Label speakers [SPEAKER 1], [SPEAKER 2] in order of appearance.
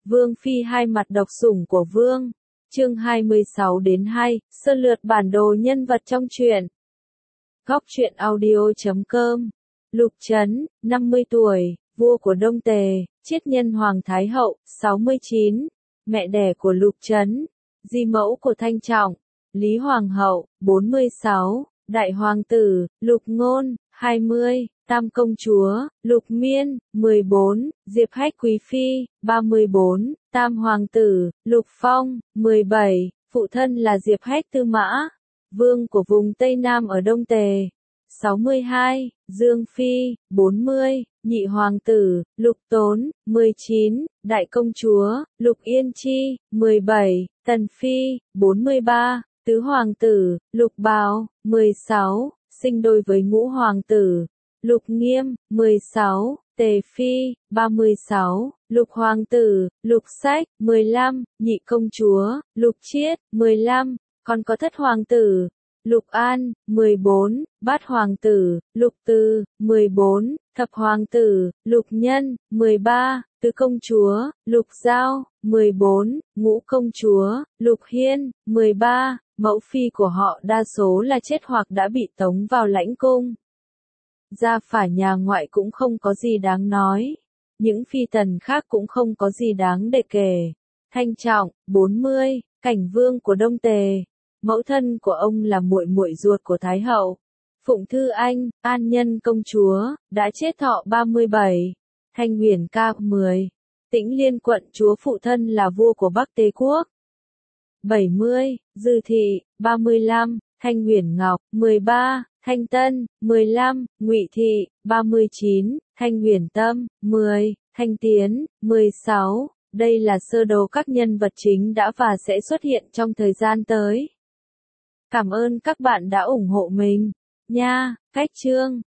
[SPEAKER 1] Vương Phi hai mặt độc sủng của Vương. Chương 26-2, sơ lược bản đồ nhân vật trong truyện. Góc truyện audio.com. Lục Trấn, 50 tuổi, vua của Đông Tề, chiết nhân Hoàng Thái Hậu, 69, mẹ đẻ của Lục Trấn, di mẫu của Thanh Trọng, Lý Hoàng Hậu, 46, đại hoàng tử, Lục Ngôn, 20, tam công chúa, Lục Miên, 14, Diệp Hách Quý Phi, 34, tam hoàng tử, Lục Phong, 17, phụ thân là Diệp Hách Tư Mã, vương của vùng Tây Nam ở Đông Tề, 62, Dương Phi, 40, nhị hoàng tử, Lục Tốn, 19, đại công chúa, Lục Yên Chi, 17, Tần Phi, 43, tứ hoàng tử, Lục Bào, 16, sinh đôi với ngũ hoàng tử, Lục Nghiêm, 16, Tề Phi, 36, lục hoàng tử, Lục Sách, 15, nhị công chúa, Lục Chiết, 15, còn có thất hoàng tử, Lục An, 14, bát hoàng tử, Lục Từ, 14, thập hoàng tử, Lục Nhân, 13, tứ công chúa, Lục Giao, 14, ngũ công chúa, Lục Hiên, 13, mẫu phi của họ đa số là chết hoặc đã bị tống vào lãnh cung. Gia phả nhà ngoại cũng không có gì đáng nói. Những phi tần khác cũng không có gì đáng để kể. Thanh Trọng, 40, cảnh vương của Đông Tề. Mẫu thân của ông là muội muội ruột của Thái Hậu. Phụng Thư Anh, An Nhân công chúa, đã chết thọ 37. Thanh Huyền ca 10. Tĩnh Liên quận chúa phụ thân là vua của Bắc Tề Quốc. 70, Dư Thị, 35, Thanh Huyền Ngọc, 13. Thanh Tân, 15, Ngụy Thị, 39, Thanh Huyền Tâm, 10, Thanh Tiến, 16. Đây là sơ đồ các nhân vật chính đã và sẽ xuất hiện trong thời gian tới. Cảm ơn các bạn đã ủng hộ mình nha. Cách chương